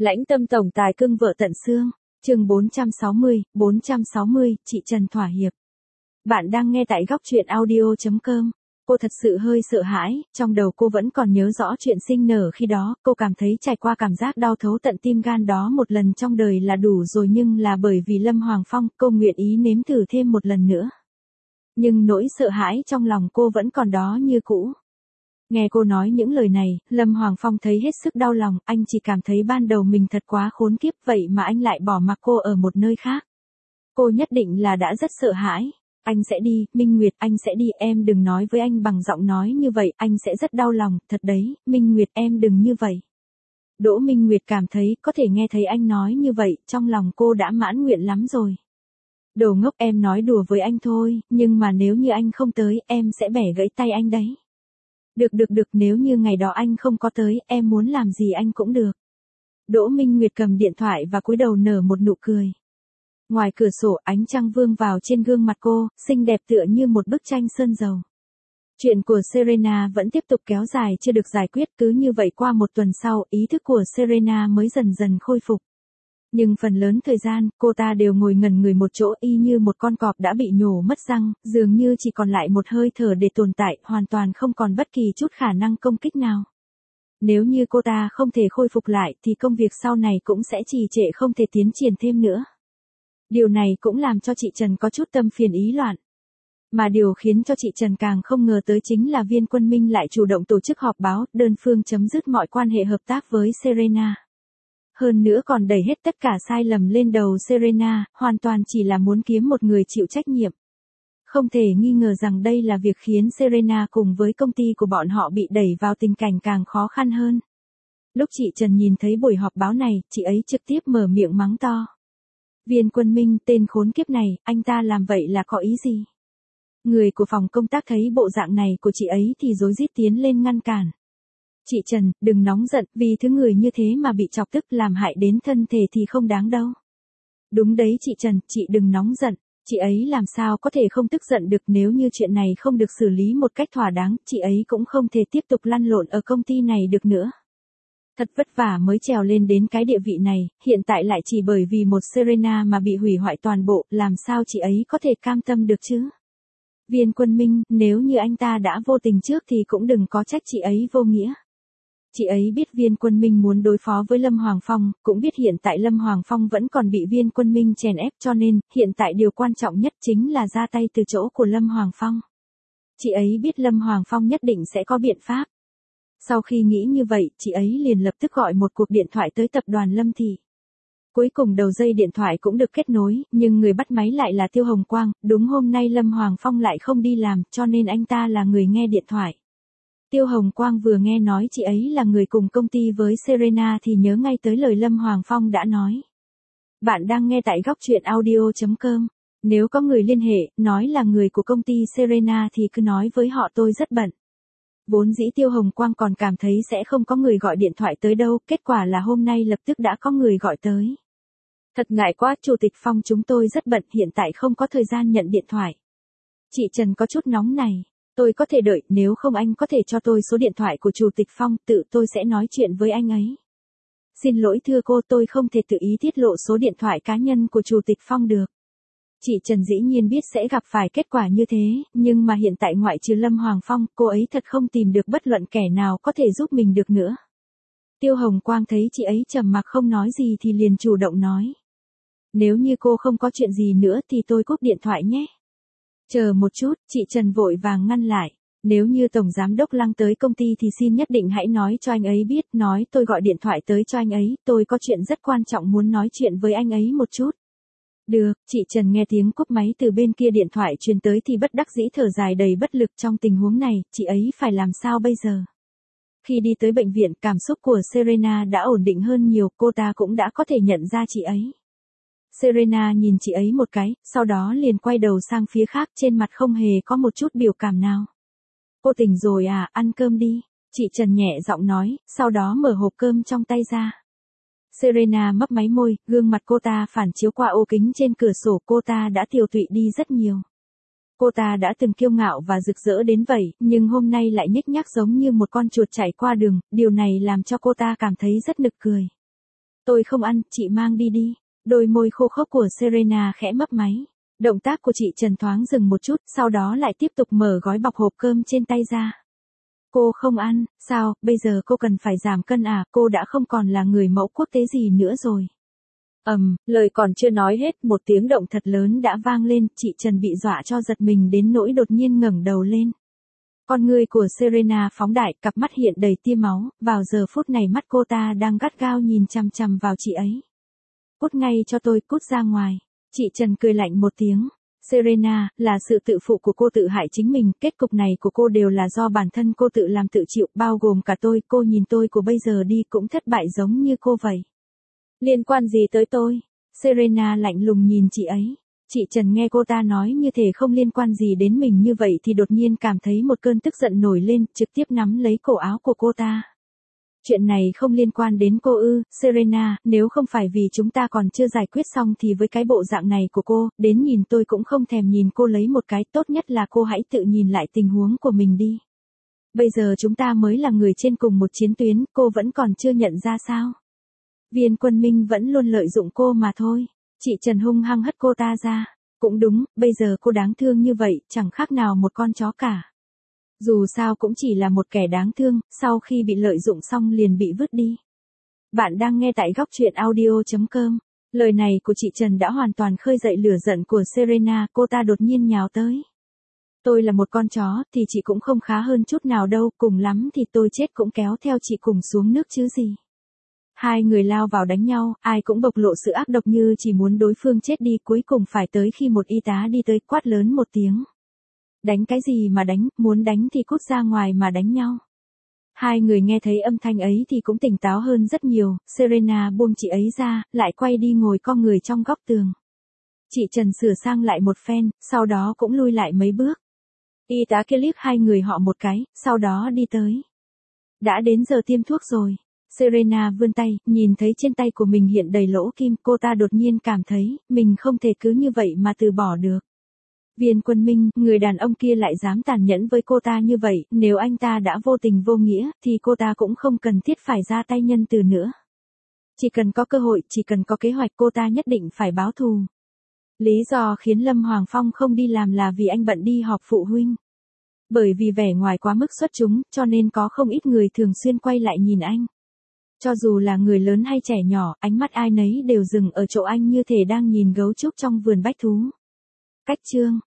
Lãnh tâm tổng tài cưng vợ tận xương. Chương 460, chị Trần thỏa hiệp. Bạn đang nghe tại góc truyện audio.com. Cô thật sự hơi sợ hãi, trong đầu cô vẫn còn nhớ rõ chuyện sinh nở khi đó, cô cảm thấy trải qua cảm giác đau thấu tận tim gan đó một lần trong đời là đủ rồi, nhưng là bởi vì Lâm Hoàng Phong, cô nguyện ý nếm thử thêm một lần nữa. Nhưng nỗi sợ hãi trong lòng cô vẫn còn đó như cũ. Nghe cô nói những lời này, Lâm Hoàng Phong thấy hết sức đau lòng, anh chỉ cảm thấy ban đầu mình thật quá khốn kiếp, vậy mà anh lại bỏ mặc cô ở một nơi khác. Cô nhất định là đã rất sợ hãi. Anh sẽ đi, Minh Nguyệt, anh sẽ đi, em đừng nói với anh bằng giọng nói như vậy, anh sẽ rất đau lòng, thật đấy, Minh Nguyệt em đừng như vậy. Đỗ Minh Nguyệt cảm thấy có thể nghe thấy anh nói như vậy, trong lòng cô đã mãn nguyện lắm rồi. Đồ ngốc, em nói đùa với anh thôi, nhưng mà nếu như anh không tới, em sẽ bẻ gãy tay anh đấy. Được, nếu như ngày đó anh không có tới, em muốn làm gì anh cũng được. Đỗ Minh Nguyệt cầm điện thoại và cúi đầu nở một nụ cười. Ngoài cửa sổ, ánh trăng vương vào trên gương mặt cô, xinh đẹp tựa như một bức tranh sơn dầu. Chuyện của Serena vẫn tiếp tục kéo dài chưa được giải quyết, cứ như vậy qua một tuần sau, ý thức của Serena mới dần dần khôi phục. Nhưng phần lớn thời gian, cô ta đều ngồi ngẩn người một chỗ y như một con cọp đã bị nhổ mất răng, dường như chỉ còn lại một hơi thở để tồn tại, hoàn toàn không còn bất kỳ chút khả năng công kích nào. Nếu như cô ta không thể khôi phục lại thì công việc sau này cũng sẽ trì trệ, không thể tiến triển thêm nữa. Điều này cũng làm cho chị Trần có chút tâm phiền ý loạn. Mà điều khiến cho chị Trần càng không ngờ tới chính là Viên Quân Minh lại chủ động tổ chức họp báo, đơn phương chấm dứt mọi quan hệ hợp tác với Serena. Hơn nữa còn đẩy hết tất cả sai lầm lên đầu Serena, hoàn toàn chỉ là muốn kiếm một người chịu trách nhiệm. Không thể nghi ngờ rằng đây là việc khiến Serena cùng với công ty của bọn họ bị đẩy vào tình cảnh càng khó khăn hơn. Lúc chị Trần nhìn thấy buổi họp báo này, chị ấy trực tiếp mở miệng mắng to. Viên Quân Minh, tên khốn kiếp này, anh ta làm vậy là có ý gì? Người của phòng công tác thấy bộ dạng này của chị ấy thì rối rít tiến lên ngăn cản. Chị Trần, đừng nóng giận, vì thứ người như thế mà bị chọc tức làm hại đến thân thể thì không đáng đâu. Đúng đấy chị Trần, chị đừng nóng giận, chị ấy làm sao có thể không tức giận được, nếu như chuyện này không được xử lý một cách thỏa đáng, chị ấy cũng không thể tiếp tục lăn lộn ở công ty này được nữa. Thật vất vả mới trèo lên đến cái địa vị này, hiện tại lại chỉ bởi vì một Serena mà bị hủy hoại toàn bộ, làm sao chị ấy có thể cam tâm được chứ? Viên Quân Minh, nếu như anh ta đã vô tình trước thì cũng đừng có trách chị ấy vô nghĩa. Chị ấy biết Viên Quân Minh muốn đối phó với Lâm Hoàng Phong, cũng biết hiện tại Lâm Hoàng Phong vẫn còn bị Viên Quân Minh chèn ép, cho nên, hiện tại điều quan trọng nhất chính là ra tay từ chỗ của Lâm Hoàng Phong. Chị ấy biết Lâm Hoàng Phong nhất định sẽ có biện pháp. Sau khi nghĩ như vậy, chị ấy liền lập tức gọi một cuộc điện thoại tới tập đoàn Lâm Thị. Cuối cùng đầu dây điện thoại cũng được kết nối, nhưng người bắt máy lại là Tiêu Hồng Quang, đúng hôm nay Lâm Hoàng Phong lại không đi làm, cho nên anh ta là người nghe điện thoại. Tiêu Hồng Quang vừa nghe nói chị ấy là người cùng công ty với Serena thì nhớ ngay tới lời Lâm Hoàng Phong đã nói. Bạn đang nghe tại góc truyện audio.com. Nếu có người liên hệ, nói là người của công ty Serena thì cứ nói với họ tôi rất bận. Vốn dĩ Tiêu Hồng Quang còn cảm thấy sẽ không có người gọi điện thoại tới đâu, kết quả là hôm nay lập tức đã có người gọi tới. Thật ngại quá, Chủ tịch Phong, chúng tôi rất bận, hiện tại không có thời gian nhận điện thoại. Chị Trần có chút nóng này. Tôi có thể đợi, nếu không anh có thể cho tôi số điện thoại của Chủ tịch Phong, tự tôi sẽ nói chuyện với anh ấy. Xin lỗi thưa cô, tôi không thể tự ý tiết lộ số điện thoại cá nhân của Chủ tịch Phong được. Chị Trần dĩ nhiên biết sẽ gặp phải kết quả như thế, nhưng mà hiện tại ngoại trừ Lâm Hoàng Phong, cô ấy thật không tìm được bất luận kẻ nào có thể giúp mình được nữa. Tiêu Hồng Quang thấy chị ấy trầm mặc không nói gì thì liền chủ động nói. Nếu như cô không có chuyện gì nữa thì tôi cúp điện thoại nhé. Chờ một chút, chị Trần vội vàng ngăn lại. Nếu như Tổng Giám đốc Lăng tới công ty thì xin nhất định hãy nói cho anh ấy biết, nói tôi gọi điện thoại tới cho anh ấy, tôi có chuyện rất quan trọng muốn nói chuyện với anh ấy một chút. Được, chị Trần nghe tiếng cúp máy từ bên kia điện thoại truyền tới thì bất đắc dĩ thở dài đầy bất lực, trong tình huống này, chị ấy phải làm sao bây giờ? Khi đi tới bệnh viện, cảm xúc của Serena đã ổn định hơn nhiều, cô ta cũng đã có thể nhận ra chị ấy. Serena nhìn chị ấy một cái, sau đó liền quay đầu sang phía khác, trên mặt không hề có một chút biểu cảm nào. Cô tỉnh rồi à, ăn cơm đi, chị Trần nhẹ giọng nói, sau đó mở hộp cơm trong tay ra. Serena mấp máy môi, gương mặt cô ta phản chiếu qua ô kính trên cửa sổ, cô ta đã tiều tụy đi rất nhiều. Cô ta đã từng kiêu ngạo và rực rỡ đến vậy, nhưng hôm nay lại nhếch nhác giống như một con chuột chạy qua đường, điều này làm cho cô ta cảm thấy rất nực cười. Tôi không ăn, chị mang đi đi. Đôi môi khô khốc của Serena khẽ mấp máy. Động tác của chị Trần thoáng dừng một chút, sau đó lại tiếp tục mở gói bọc hộp cơm trên tay ra. Cô không ăn, sao, bây giờ cô cần phải giảm cân à, cô đã không còn là người mẫu quốc tế gì nữa rồi. Lời còn chưa nói hết, một tiếng động thật lớn đã vang lên, chị Trần bị dọa cho giật mình đến nỗi đột nhiên ngẩng đầu lên. Con người của Serena phóng đại, cặp mắt hiện đầy tia máu, vào giờ phút này mắt cô ta đang gắt gao nhìn chằm chằm vào chị ấy. Cút ngay cho tôi, cút ra ngoài. Chị Trần cười lạnh một tiếng. Serena, là sự tự phụ của cô tự hại chính mình, kết cục này của cô đều là do bản thân cô tự làm tự chịu, bao gồm cả tôi, cô nhìn tôi của bây giờ đi cũng thất bại giống như cô vậy. Liên quan gì tới tôi? Serena lạnh lùng nhìn chị ấy. Chị Trần nghe cô ta nói như thể không liên quan gì đến mình như vậy thì đột nhiên cảm thấy một cơn tức giận nổi lên, trực tiếp nắm lấy cổ áo của cô ta. Chuyện này không liên quan đến cô ư, Serena, nếu không phải vì chúng ta còn chưa giải quyết xong thì với cái bộ dạng này của cô, đến nhìn tôi cũng không thèm nhìn cô lấy một cái, tốt nhất là cô hãy tự nhìn lại tình huống của mình đi. Bây giờ chúng ta mới là người trên cùng một chiến tuyến, cô vẫn còn chưa nhận ra sao? Viên Quân Minh vẫn luôn lợi dụng cô mà thôi. Chị Trần hung hăng hất cô ta ra. Cũng đúng, bây giờ cô đáng thương như vậy, chẳng khác nào một con chó cả. Dù sao cũng chỉ là một kẻ đáng thương, sau khi bị lợi dụng xong liền bị vứt đi. Bạn đang nghe tại góc truyện audio.com. Lời này của chị Trần đã hoàn toàn khơi dậy lửa giận của Serena, cô ta đột nhiên nhào tới. Tôi là một con chó, thì chị cũng không khá hơn chút nào đâu, cùng lắm thì tôi chết cũng kéo theo chị cùng xuống nước chứ gì. Hai người lao vào đánh nhau, ai cũng bộc lộ sự ác độc như chỉ muốn đối phương chết đi, cuối cùng phải tới khi một y tá đi tới quát lớn một tiếng. Đánh cái gì mà đánh, muốn đánh thì cút ra ngoài mà đánh nhau. Hai người nghe thấy âm thanh ấy thì cũng tỉnh táo hơn rất nhiều, Serena buông chị ấy ra, lại quay đi ngồi co người trong góc tường. Chị Trần sửa sang lại một phen, sau đó cũng lui lại mấy bước. Y tá kia liếc hai người họ một cái, sau đó đi tới. Đã đến giờ tiêm thuốc rồi. Serena vươn tay, nhìn thấy trên tay của mình hiện đầy lỗ kim, cô ta đột nhiên cảm thấy, mình không thể cứ như vậy mà từ bỏ được. Viên Quân Minh, người đàn ông kia lại dám tàn nhẫn với cô ta như vậy, nếu anh ta đã vô tình vô nghĩa, thì cô ta cũng không cần thiết phải ra tay nhân từ nữa. Chỉ cần có cơ hội, chỉ cần có kế hoạch cô ta nhất định phải báo thù. Lý do khiến Lâm Hoàng Phong không đi làm là vì anh bận đi họp phụ huynh. Bởi vì vẻ ngoài quá mức xuất chúng, cho nên có không ít người thường xuyên quay lại nhìn anh. Cho dù là người lớn hay trẻ nhỏ, ánh mắt ai nấy đều dừng ở chỗ anh như thể đang nhìn gấu trúc trong vườn bách thú. Cách chương